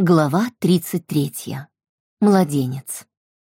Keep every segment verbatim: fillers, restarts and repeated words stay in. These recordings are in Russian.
Глава тридцать третья. Младенец.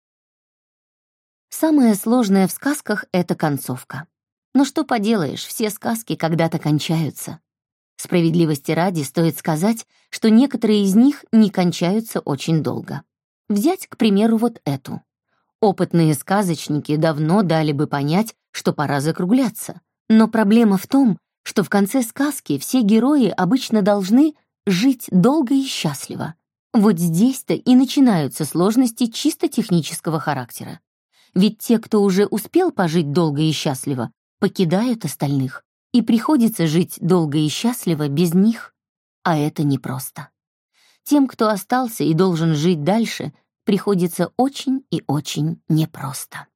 Самое сложное в сказках — это концовка. Но что поделаешь, все сказки когда-то кончаются. Справедливости ради стоит сказать, что некоторые из них не кончаются очень долго. Взять, к примеру, вот эту. Опытные сказочники давно дали бы понять, что пора закругляться. Но проблема в том, что в конце сказки все герои обычно должны жить долго и счастливо. Вот здесь-то и начинаются сложности чисто технического характера. Ведь те, кто уже успел пожить долго и счастливо, покидают остальных, и приходится жить долго и счастливо без них. А это непросто. Тем, кто остался и должен жить дальше, приходится очень и очень непросто.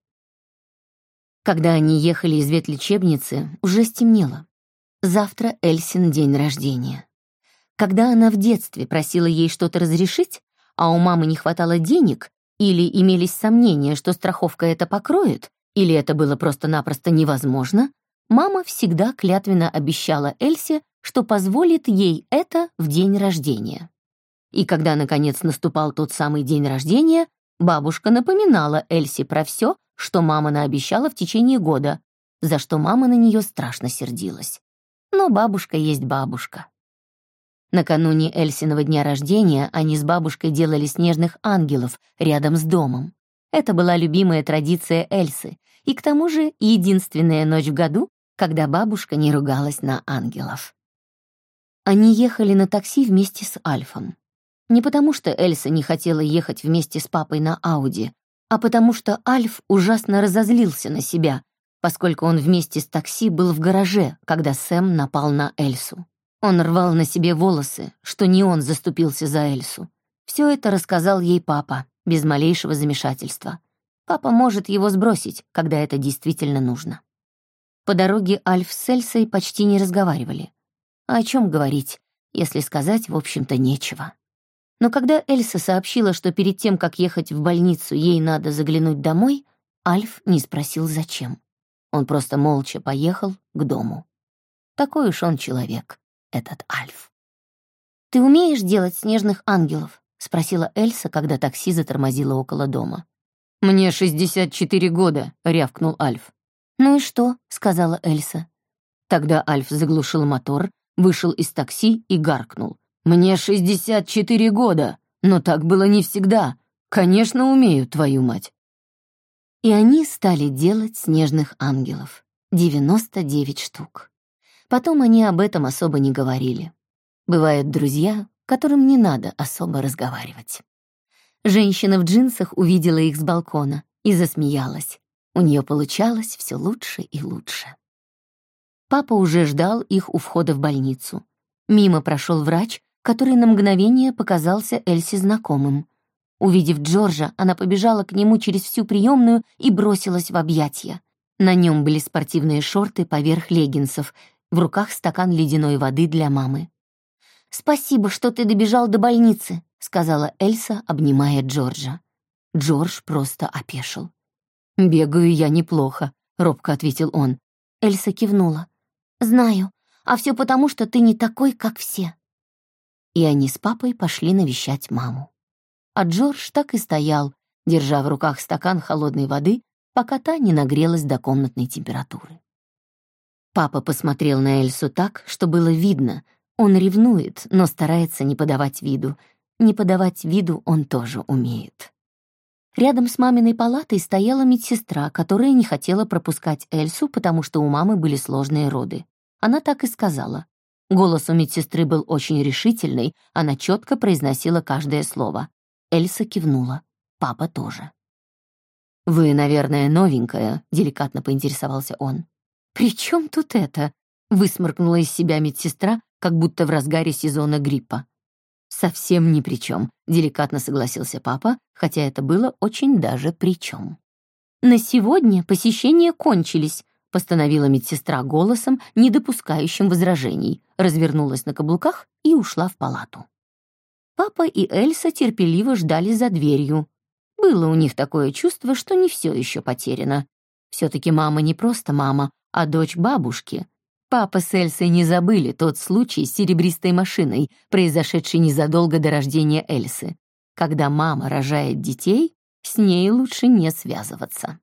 Когда они ехали из ветлечебницы, уже стемнело. Завтра Эльсин день рождения. Когда она в детстве просила ей что-то разрешить, а у мамы не хватало денег, или имелись сомнения, что страховка это покроет, или это было просто-напросто невозможно, мама всегда клятвенно обещала Эльсе, что позволит ей это в день рождения. И когда, наконец, наступал тот самый день рождения, бабушка напоминала Эльсе про все, что мама наобещала в течение года, за что мама на нее страшно сердилась. Но бабушка есть бабушка. Накануне Эльсиного дня рождения они с бабушкой делали снежных ангелов рядом с домом. Это была любимая традиция Эльсы, и к тому же единственная ночь в году, когда бабушка не ругалась на ангелов. Они ехали на такси вместе с Альфом. Не потому что Эльса не хотела ехать вместе с папой на Ауди, а потому что Альф ужасно разозлился на себя, поскольку он вместе с такси был в гараже, когда Сэм напал на Эльсу. Он рвал на себе волосы, что не он заступился за Эльсу. Все это рассказал ей папа, без малейшего замешательства. Папа может его сбросить, когда это действительно нужно. По дороге Альф с Эльсой почти не разговаривали. А о чем говорить, если сказать, в общем-то, нечего. Но когда Эльса сообщила, что перед тем, как ехать в больницу, ей надо заглянуть домой, Альф не спросил, зачем. Он просто молча поехал к дому. Такой уж он человек, этот Альф. «Ты умеешь делать снежных ангелов?» — спросила Эльса, когда такси затормозило около дома. «Мне шестьдесят четыре года», — рявкнул Альф. «Ну и что?» — сказала Эльса. Тогда Альф заглушил мотор, вышел из такси и гаркнул. «Мне шестьдесят четыре года, но так было не всегда. Конечно, умею, твою мать». И они стали делать снежных ангелов. девяносто девять штук. Потом они об этом особо не говорили. Бывают друзья, которым не надо особо разговаривать. Женщина в джинсах увидела их с балкона и засмеялась. У нее получалось все лучше и лучше. Папа уже ждал их у входа в больницу. Мимо прошел врач, который на мгновение показался Эльсе знакомым. Увидев Джорджа, она побежала к нему через всю приемную и бросилась в объятия. На нем были спортивные шорты поверх леггинсов, в руках стакан ледяной воды для мамы. «Спасибо, что ты добежал до больницы», — сказала Эльса, обнимая Джорджа. Джордж просто опешил. «Бегаю я неплохо», — робко ответил он. Эльса кивнула. «Знаю, а все потому, что ты не такой, как все». И они с папой пошли навещать маму. А Джордж так и стоял, держа в руках стакан холодной воды, пока та не нагрелась до комнатной температуры. Папа посмотрел на Эльсу так, что было видно. Он ревнует, но старается не подавать виду. Не подавать виду он тоже умеет. Рядом с маминой палатой стояла медсестра, которая не хотела пропускать Эльсу, потому что у мамы были сложные роды. Она так и сказала. Голос у медсестры был очень решительный, она четко произносила каждое слово. Эльса кивнула. Папа тоже. «Вы, наверное, новенькая», — деликатно поинтересовался он. «При чем тут это?» — высморкнула из себя медсестра, как будто в разгаре сезона гриппа. «Совсем ни при чем», — деликатно согласился папа, хотя это было очень даже при чем. «На сегодня посещения кончились», — постановила медсестра голосом, не допускающим возражений, развернулась на каблуках и ушла в палату. Папа и Эльса терпеливо ждали за дверью. Было у них такое чувство, что не все еще потеряно. Все-таки мама не просто мама, а дочь бабушки. Папа с Эльсой не забыли тот случай с серебристой машиной, произошедший незадолго до рождения Эльсы. Когда мама рожает детей, с ней лучше не связываться.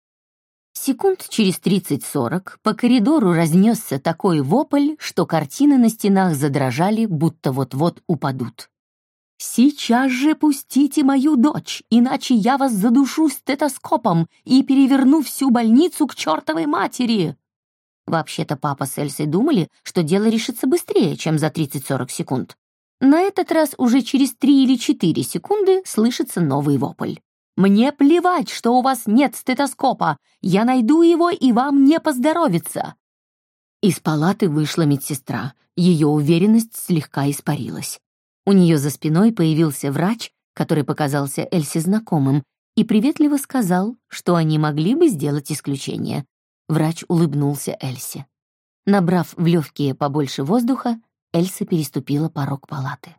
Секунд через тридцать-сорок по коридору разнесся такой вопль, что картины на стенах задрожали, будто вот-вот упадут. «Сейчас же пустите мою дочь, иначе я вас задушу стетоскопом и переверну всю больницу к чертовой матери!» Вообще-то папа с Эльсой думали, что дело решится быстрее, чем за тридцать-сорок секунд. На этот раз уже через три или четыре секунды слышится новый вопль. «Мне плевать, что у вас нет стетоскопа! Я найду его, и вам не поздоровится!» Из палаты вышла медсестра. Ее уверенность слегка испарилась. У нее за спиной появился врач, который показался Эльсе знакомым, и приветливо сказал, что они могли бы сделать исключение. Врач улыбнулся Эльсе. Набрав в легкие побольше воздуха, Эльса переступила порог палаты.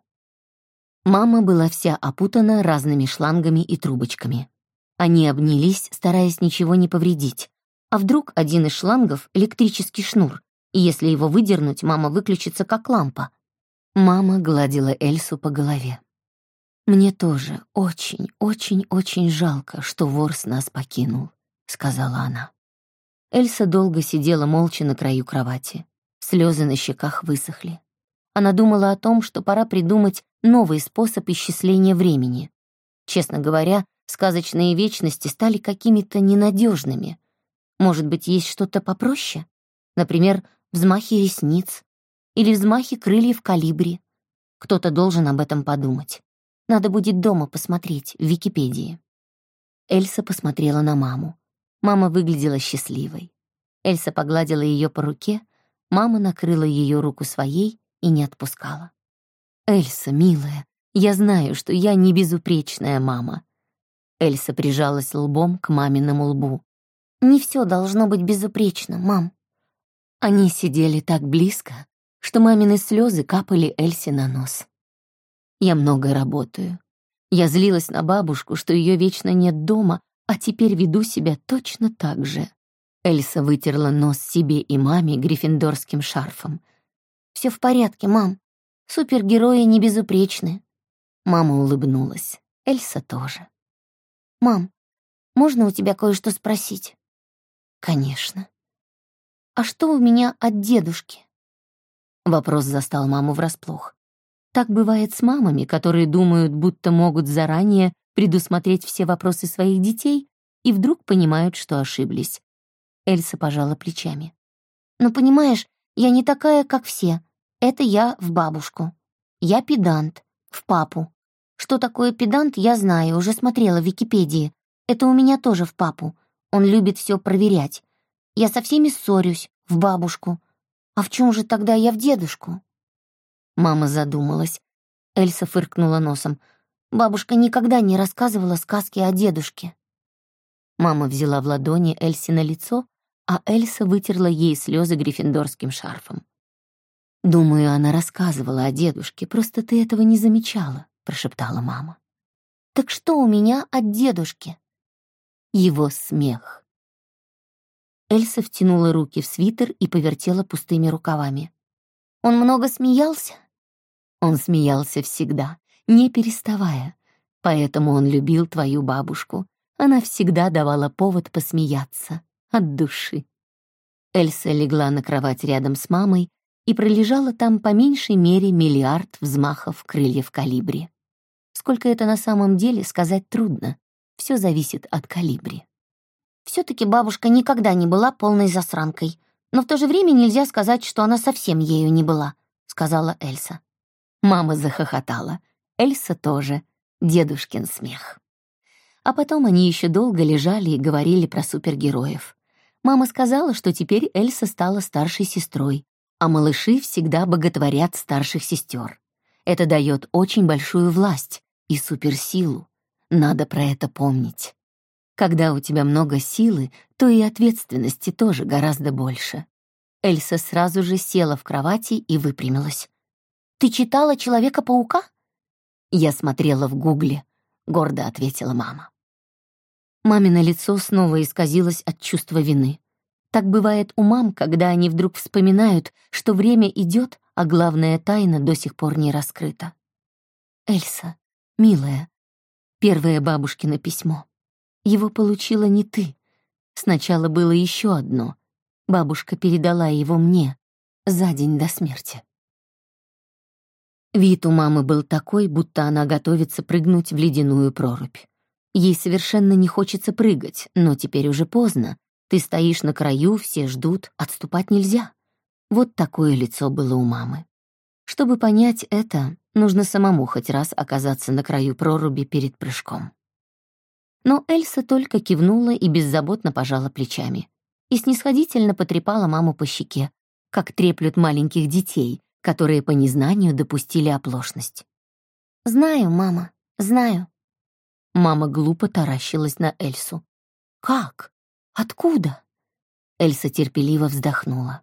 Мама была вся опутана разными шлангами и трубочками. Они обнялись, стараясь ничего не повредить. А вдруг один из шлангов — электрический шнур, и если его выдернуть, мама выключится как лампа. Мама гладила Эльсу по голове. «Мне тоже очень, очень, очень жалко, что Ворс нас покинул», — сказала она. Эльса долго сидела молча на краю кровати. Слезы на щеках высохли. Она думала о том, что пора придумать новый способ исчисления времени. Честно говоря, сказочные вечности стали какими-то ненадежными. Может быть, есть что-то попроще? Например, взмахи ресниц или взмахи крыльев колибри. Кто-то должен об этом подумать. Надо будет дома посмотреть в Википедии. Эльса посмотрела на маму. Мама выглядела счастливой. Эльса погладила ее по руке, мама накрыла ее руку своей и не отпускала. «Эльса, милая, я знаю, что я не безупречная мама». Эльса прижалась лбом к маминому лбу. «Не все должно быть безупречно, мам». Они сидели так близко, что мамины слезы капали Эльсе на нос. «Я много работаю. Я злилась на бабушку, что ее вечно нет дома, а теперь веду себя точно так же». Эльса вытерла нос себе и маме гриффиндорским шарфом. «Все в порядке, мам. Супергерои не безупречны». Мама улыбнулась. Эльса тоже. «Мам, можно у тебя кое-что спросить?» «Конечно». «А что у меня от дедушки?» Вопрос застал маму врасплох. Так бывает с мамами, которые думают, будто могут заранее предусмотреть все вопросы своих детей и вдруг понимают, что ошиблись. Эльса пожала плечами. «Ну, понимаешь, я не такая, как все. Это я в бабушку. Я педант, в папу. Что такое педант, я знаю, уже смотрела в Википедии. Это у меня тоже в папу. Он любит все проверять. Я со всеми ссорюсь, в бабушку. А в чем же тогда я в дедушку?» Мама задумалась. Эльса фыркнула носом. «Бабушка никогда не рассказывала сказки о дедушке». Мама взяла в ладони Эльсе на лицо, а Эльса вытерла ей слезы гриффиндорским шарфом. «Думаю, она рассказывала о дедушке, просто ты этого не замечала», — прошептала мама. «Так что у меня от дедушки?» «Его смех». Эльса втянула руки в свитер и повертела пустыми рукавами. «Он много смеялся?» «Он смеялся всегда, не переставая, поэтому он любил твою бабушку. Она всегда давала повод посмеяться от души». Эльса легла на кровать рядом с мамой и пролежала там по меньшей мере миллиард взмахов крыльев колибри. Сколько это на самом деле, сказать трудно. Все зависит от колибри. «Все-таки бабушка никогда не была полной засранкой, но в то же время нельзя сказать, что она совсем ею не была», — сказала Эльса. Мама захохотала. Эльса тоже. Дедушкин смех. А потом они еще долго лежали и говорили про супергероев. Мама сказала, что теперь Эльса стала старшей сестрой, а малыши всегда боготворят старших сестер. Это дает очень большую власть и суперсилу. Надо про это помнить. Когда у тебя много силы, то и ответственности тоже гораздо больше. Эльса сразу же села в кровати и выпрямилась. «Ты читала «Человека-паука»?» «Я смотрела в Гугле», — гордо ответила мама. Мамино лицо снова исказилось от чувства вины. Так бывает у мам, когда они вдруг вспоминают, что время идет, а главная тайна до сих пор не раскрыта. «Эльса, милая», первое бабушкино письмо. Его получила не ты. Сначала было еще одно. Бабушка передала его мне за день до смерти. Вид у мамы был такой, будто она готовится прыгнуть в ледяную прорубь. Ей совершенно не хочется прыгать, но теперь уже поздно. Ты стоишь на краю, все ждут, отступать нельзя. Вот такое лицо было у мамы. Чтобы понять это, нужно самому хоть раз оказаться на краю проруби перед прыжком. Но Эльса только кивнула и беззаботно пожала плечами и снисходительно потрепала маму по щеке, как треплют маленьких детей, которые по незнанию допустили оплошность. «Знаю, мама, знаю». Мама глупо таращилась на Эльсу. «Как? Откуда?» Эльса терпеливо вздохнула.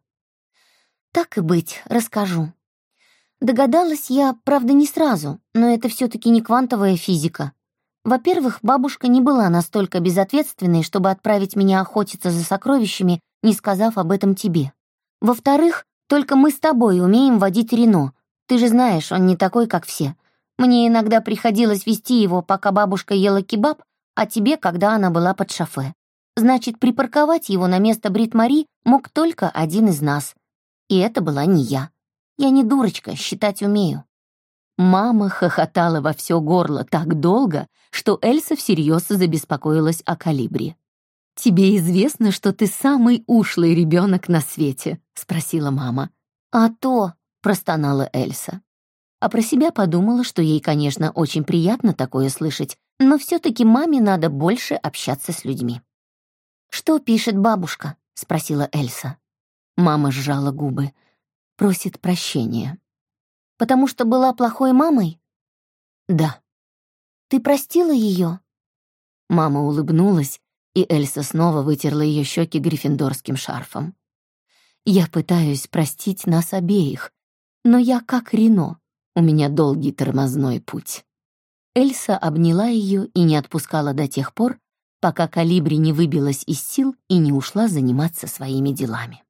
«Так и быть, расскажу. Догадалась я, правда, не сразу, но это все-таки не квантовая физика. Во-первых, бабушка не была настолько безответственной, чтобы отправить меня охотиться за сокровищами, не сказав об этом тебе. Во-вторых, только мы с тобой умеем водить Рено. Ты же знаешь, он не такой, как все. Мне иногда приходилось вести его, пока бабушка ела кебаб, а тебе, когда она была под шофе. Значит, припарковать его на место Брит-Мари мог только один из нас. И это была не я. Я не дурочка, считать умею». Мама хохотала во все горло так долго, что Эльса всерьез забеспокоилась о Калибре. «Тебе известно, что ты самый ушлый ребенок на свете?» — спросила мама. «А то», — простонала Эльса. А про себя подумала, что ей, конечно, очень приятно такое слышать, но все-таки маме надо больше общаться с людьми. «Что пишет бабушка?» — спросила Эльса. Мама сжала губы. Просит прощения. «Потому что была плохой мамой?» «Да». «Ты простила ее?» Мама улыбнулась, и Эльса снова вытерла ее щеки гриффиндорским шарфом. «Я пытаюсь простить нас обеих, но я как Рено, у меня долгий тормозной путь». Эльса обняла ее и не отпускала до тех пор, пока Калибри не выбилась из сил и не ушла заниматься своими делами.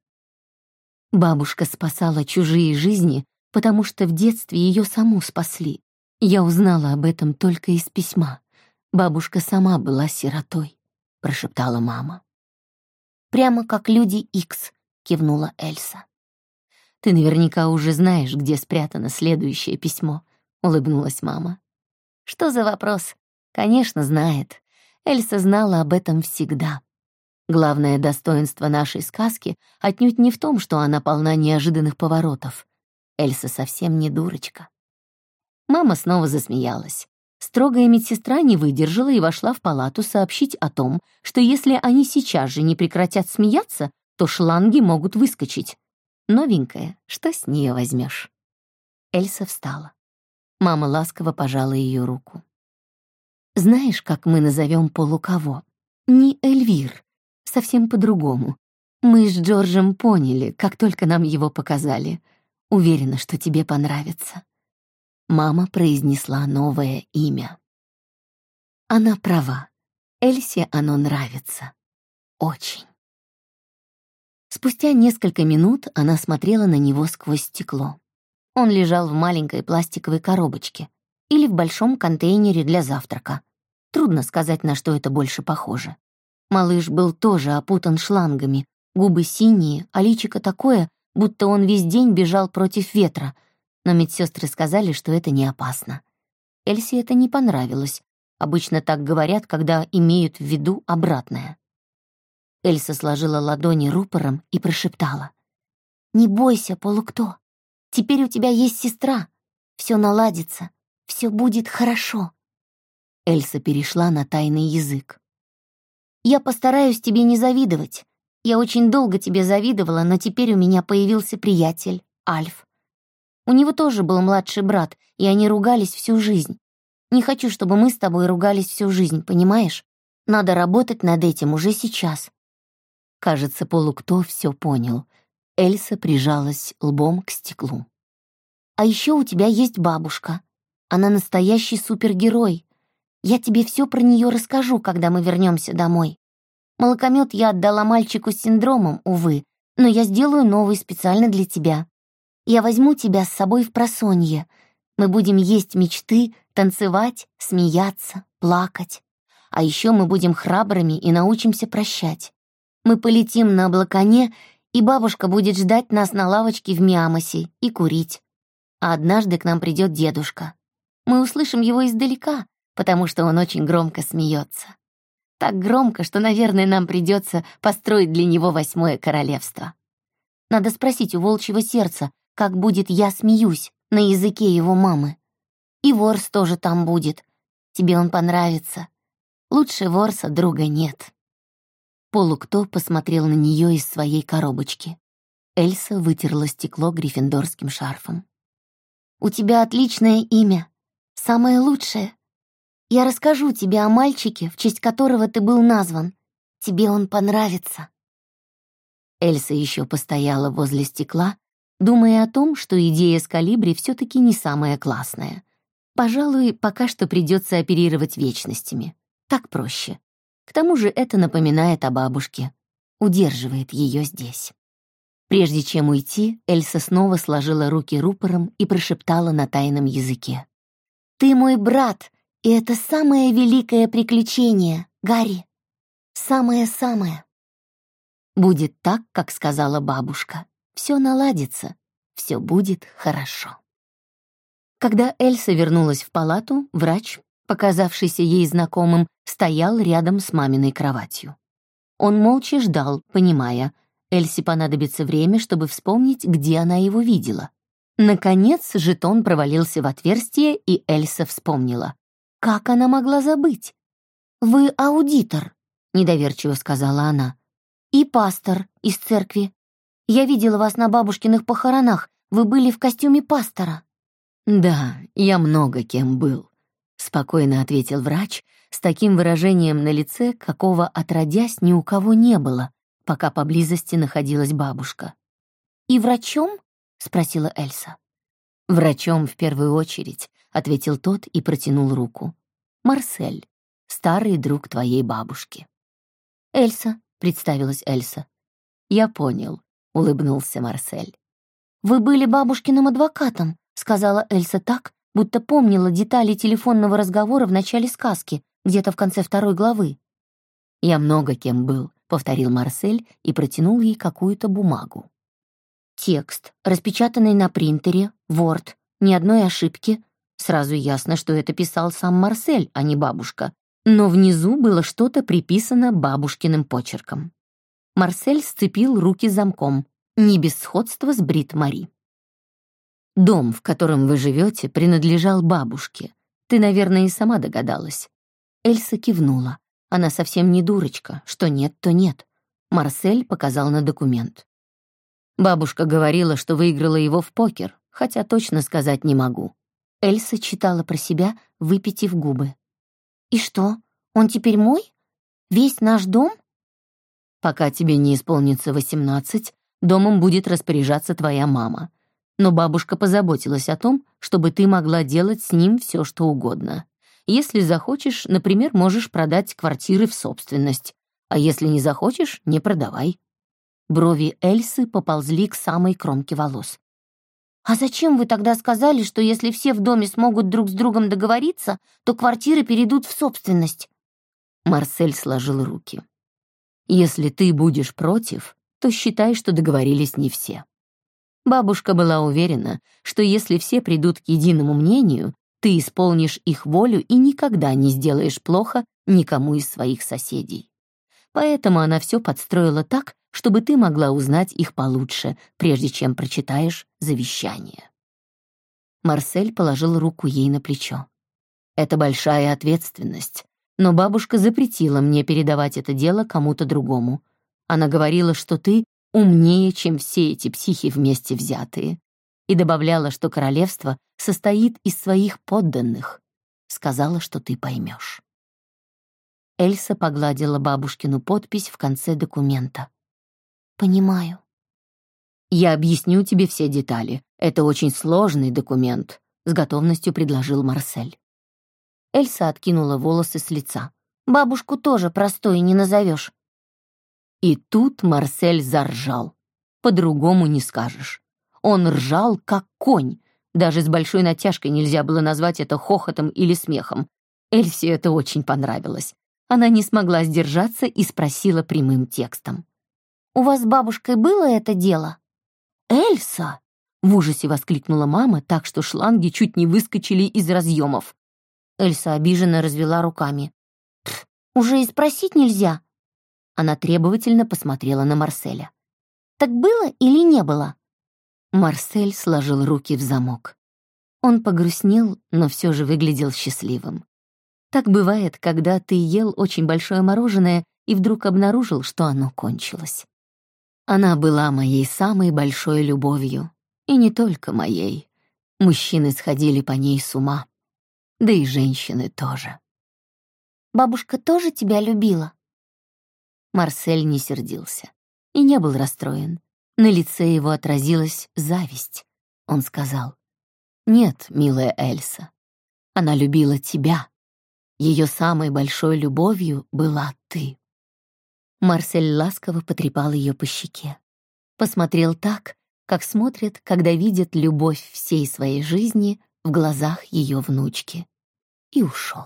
Бабушка спасала чужие жизни, потому что в детстве ее саму спасли. Я узнала об этом только из письма. Бабушка сама была сиротой, прошептала мама. «Прямо как люди Икс», — кивнула Эльса. «Ты наверняка уже знаешь, где спрятано следующее письмо», — улыбнулась мама. «Что за вопрос? Конечно, знает. Эльса знала об этом всегда. Главное достоинство нашей сказки отнюдь не в том, что она полна неожиданных поворотов. Эльса совсем не дурочка». Мама снова засмеялась. Строгая медсестра не выдержала и вошла в палату сообщить о том, что если они сейчас же не прекратят смеяться, то шланги могут выскочить. Новенькая, что с нее возьмешь? Эльса встала. Мама ласково пожала ее руку. «Знаешь, как мы назовем полукого? Не Эльвир, совсем по-другому. Мы с Джорджем поняли, как только нам его показали. Уверена, что тебе понравится». Мама произнесла новое имя. Она права. Эльсе оно нравится. Очень. Спустя несколько минут она смотрела на него сквозь стекло. Он лежал в маленькой пластиковой коробочке или в большом контейнере для завтрака. Трудно сказать, на что это больше похоже. Малыш был тоже опутан шлангами, губы синие, а личико такое, будто он весь день бежал против ветра, но медсестры сказали, что это не опасно. Эльсе это не понравилось. Обычно так говорят, когда имеют в виду обратное. Эльса сложила ладони рупором и прошептала. «Не бойся, полукто. Теперь у тебя есть сестра. Все наладится. Все будет хорошо». Эльса перешла на тайный язык. «Я постараюсь тебе не завидовать. Я очень долго тебе завидовала, но теперь у меня появился приятель, Альф. У него тоже был младший брат, и они ругались всю жизнь. Не хочу, чтобы мы с тобой ругались всю жизнь, понимаешь? Надо работать над этим уже сейчас». Кажется, полукто все понял. Эльса прижалась лбом к стеклу. «А еще у тебя есть бабушка. Она настоящий супергерой. Я тебе все про нее расскажу, когда мы вернемся домой. Молокомет я отдала мальчику с синдромом, увы, но я сделаю новый специально для тебя. Я возьму тебя с собой в просонье. Мы будем есть мечты, танцевать, смеяться, плакать. А еще мы будем храбрыми и научимся прощать. Мы полетим на облаконе, и бабушка будет ждать нас на лавочке в Миамосе и курить. А однажды к нам придет дедушка. Мы услышим его издалека, потому что он очень громко смеется. Так громко, что, наверное, нам придется построить для него восьмое королевство. Надо спросить у волчьего сердца, как будет «я смеюсь» на языке его мамы. И Ворс тоже там будет. Тебе он понравится. Лучше Ворса друга нет. Полукто посмотрел на нее из своей коробочки. Эльса вытерла стекло гриффиндорским шарфом. «У тебя отличное имя. Самое лучшее. Я расскажу тебе о мальчике, в честь которого ты был назван. Тебе он понравится». Эльса еще постояла возле стекла, думая о том, что идея с колибри все-таки не самая классная. Пожалуй, пока что придется оперировать вечностями. Так проще. К тому же это напоминает о бабушке. Удерживает ее здесь. Прежде чем уйти, Эльса снова сложила руки рупором и прошептала на тайном языке. «Ты мой брат, и это самое великое приключение, Гарри. Самое-самое». Будет так, как сказала бабушка. Все наладится, все будет хорошо. Когда Эльса вернулась в палату, врач, показавшийся ей знакомым, стоял рядом с маминой кроватью. Он молча ждал, понимая, Эльсе понадобится время, чтобы вспомнить, где она его видела. Наконец жетон провалился в отверстие, и Эльса вспомнила. Как она могла забыть? «Вы аудитор», — недоверчиво сказала она. «И пастор из церкви. Я видела вас на бабушкиных похоронах. Вы были в костюме пастора». «Да, я много кем был», — спокойно ответил врач с таким выражением на лице, какого отродясь ни у кого не было, пока поблизости находилась бабушка. «И врачом?» — спросила Эльса. «Врачом в первую очередь», — ответил тот и протянул руку. «Марсель, старый друг твоей бабушки». «Эльса», — представилась Эльса. «Я понял», — улыбнулся Марсель. «Вы были бабушкиным адвокатом», — сказала Эльса так, будто помнила детали телефонного разговора в начале сказки, где-то в конце второй главы. «Я много кем был», — повторил Марсель и протянул ей какую-то бумагу. Текст, распечатанный на принтере, Word, ни одной ошибки. Сразу ясно, что это писал сам Марсель, а не бабушка. Но внизу было что-то приписано бабушкиным почерком. Марсель сцепил руки замком, не без сходства с Брит Мари. «Дом, в котором вы живете, принадлежал бабушке. Ты, наверное, и сама догадалась». Эльса кивнула. Она совсем не дурочка. Что нет, то нет. Марсель показал на документ. Бабушка говорила, что выиграла его в покер, хотя точно сказать не могу. Эльса читала про себя, выпитив губы. «И что, он теперь мой? Весь наш дом?» «Пока тебе не исполнится восемнадцать, домом будет распоряжаться твоя мама. Но бабушка позаботилась о том, чтобы ты могла делать с ним все, что угодно. Если захочешь, например, можешь продать квартиры в собственность, а если не захочешь, не продавай». Брови Эльсы поползли к самой кромке волос. «А зачем вы тогда сказали, что если все в доме смогут друг с другом договориться, то квартиры перейдут в собственность?» Марсель сложил руки. «Если ты будешь против, то считай, что договорились не все». Бабушка была уверена, что если все придут к единому мнению, ты исполнишь их волю и никогда не сделаешь плохо никому из своих соседей. Поэтому она все подстроила так, чтобы ты могла узнать их получше, прежде чем прочитаешь завещание. Марсель положил руку ей на плечо. «Это большая ответственность, но бабушка запретила мне передавать это дело кому-то другому. Она говорила, что ты умнее, чем все эти психи вместе взятые, и добавляла, что королевство состоит из своих подданных. Сказала, что ты поймешь». Эльса погладила бабушкину подпись в конце документа. «Понимаю». «Я объясню тебе все детали. Это очень сложный документ», — с готовностью предложил Марсель. Эльса откинула волосы с лица. «Бабушку тоже простой не назовешь. И тут Марсель заржал. По-другому не скажешь. Он ржал, как конь. Даже с большой натяжкой нельзя было назвать это хохотом или смехом. Эльсе это очень понравилось. Она не смогла сдержаться и спросила прямым текстом. «У вас с бабушкой было это дело?» «Эльса!» — в ужасе воскликнула мама, так что шланги чуть не выскочили из разъемов. Эльса обиженно развела руками. «Уже и спросить нельзя». Она требовательно посмотрела на Марселя. «Так было или не было?» Марсель сложил руки в замок. Он погрустнел, но все же выглядел счастливым. Так бывает, когда ты ел очень большое мороженое и вдруг обнаружил, что оно кончилось. Она была моей самой большой любовью. И не только моей. Мужчины сходили по ней с ума. Да и женщины тоже. «Бабушка тоже тебя любила?» Марсель не сердился и не был расстроен. На лице его отразилась зависть. Он сказал: «Нет, милая Эльса, она любила тебя. Ее самой большой любовью была ты». Марсель ласково потрепал ее по щеке. Посмотрел так, как смотрят, когда видят любовь всей своей жизни в глазах ее внучки. И ушел.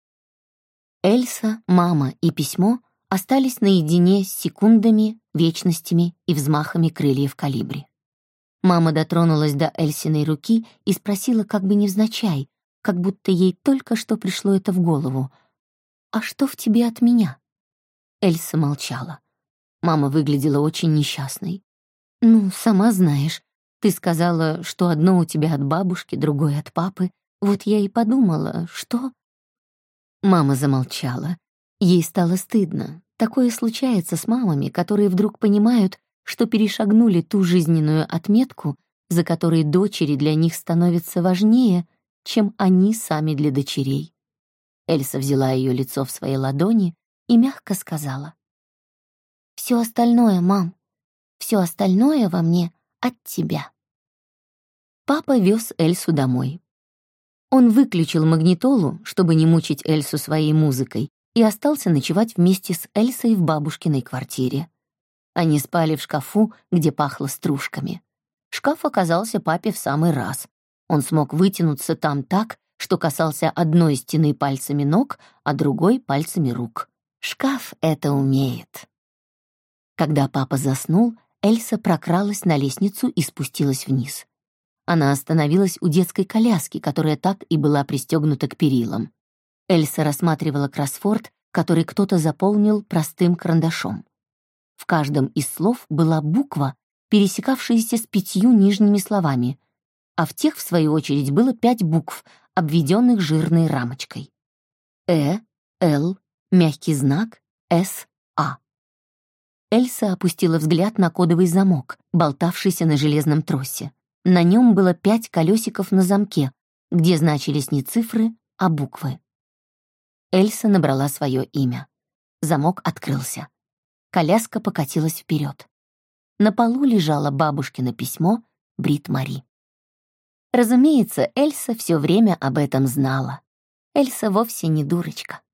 Эльса, мама и письмо остались наедине с секундами, вечностями и взмахами крыльев колибри. Мама дотронулась до Эльсиной руки и спросила как бы невзначай, как будто ей только что пришло это в голову. «А что в тебе от меня?» Эльса молчала. Мама выглядела очень несчастной. «Ну, сама знаешь, ты сказала, что одно у тебя от бабушки, другое от папы. Вот я и подумала, что...» Мама замолчала. Ей стало стыдно. Такое случается с мамами, которые вдруг понимают, что перешагнули ту жизненную отметку, за которой дочери для них становятся важнее, чем они сами для дочерей. Эльса взяла ее лицо в свои ладони и мягко сказала: «Все остальное, мам, все остальное во мне от тебя». Папа вез Эльсу домой. Он выключил магнитолу, чтобы не мучить Эльсу своей музыкой, и остался ночевать вместе с Эльсой в бабушкиной квартире. Они спали в шкафу, где пахло стружками. Шкаф оказался папе в самый раз. Он смог вытянуться там так, что касался одной стены пальцами ног, а другой — пальцами рук. Шкаф это умеет. Когда папа заснул, Эльса прокралась на лестницу и спустилась вниз. Она остановилась у детской коляски, которая так и была пристегнута к перилам. Эльса рассматривала кроссворд, который кто-то заполнил простым карандашом. В каждом из слов была буква, пересекавшаяся с пятью нижними словами, а в тех, в свою очередь, было пять букв, обведенных жирной рамочкой. Э, Л, мягкий знак, С, А. Эльса опустила взгляд на кодовый замок, болтавшийся на железном тросе. На нем было пять колесиков на замке, где значились не цифры, а буквы. Эльса набрала свое имя. Замок открылся. Коляска покатилась вперед. На полу лежало бабушкино письмо Брит Мари. Разумеется, Эльса все время об этом знала. Эльса вовсе не дурочка.